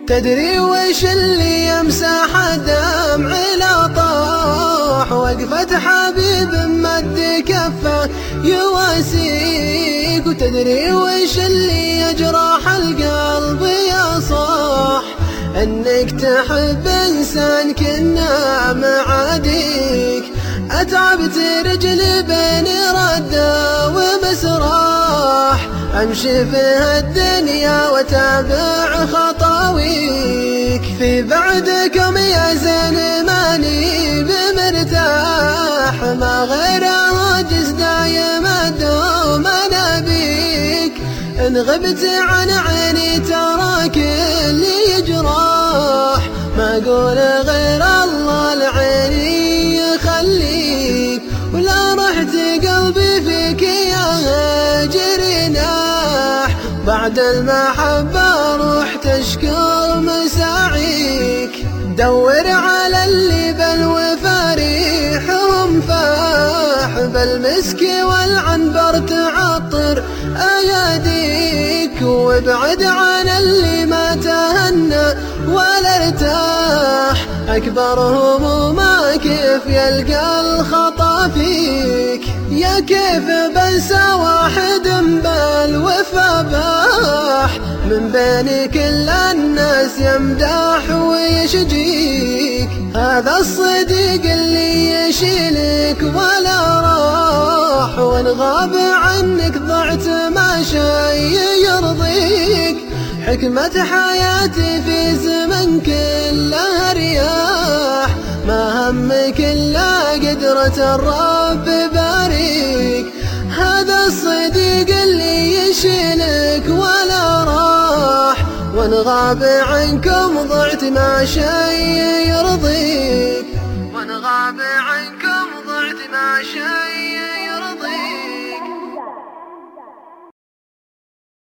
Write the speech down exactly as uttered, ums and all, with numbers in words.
تدري وش اللي يمسح الدمع لا طاح؟ وقفة حبيب مد كفه يواسيك. وتدري وش اللي يجرح القلب يا صاح؟ انك تحب انسان كنا معاديك. اتعبت رجلي بين ردة ومسراح، امشي في هالدنيا واتابع خطاويك. في بعدكم يا زين ماني بمرتاح، ما غير هاجس دايم الدوم انا بيك. ان غبت عن عيني ترى كل يجراح، ما اقول غير الله لعيني يخليك. ولا رحت قلبي فيك يا هاجر ناح، بعد المحبة روح تشكر مساعيك. دور على اللي بالوفا ريحهم فاح، بالمسك والعنبر تعطر اياديك. وابعد عن اللي ما تهنى ولا ارتاح، اكبر همومه كيف يلقى الخطا فيك. يا كيف بنسى واحد بالوفا باح، من بين كل الناس يمدح ويشجيك. هذا الصديق اللي يشيلك ولا راح، وان غاب عنك ضعت ما شي يرضيك. حكمة حياتي في زمن كله رياح، ما همك إلا قدرة الرب باريك. هذا الصديق اللي يشيلك ولا راح، وان غاب عنكم ضعت ما شي يرضيك. وان غاب عنكم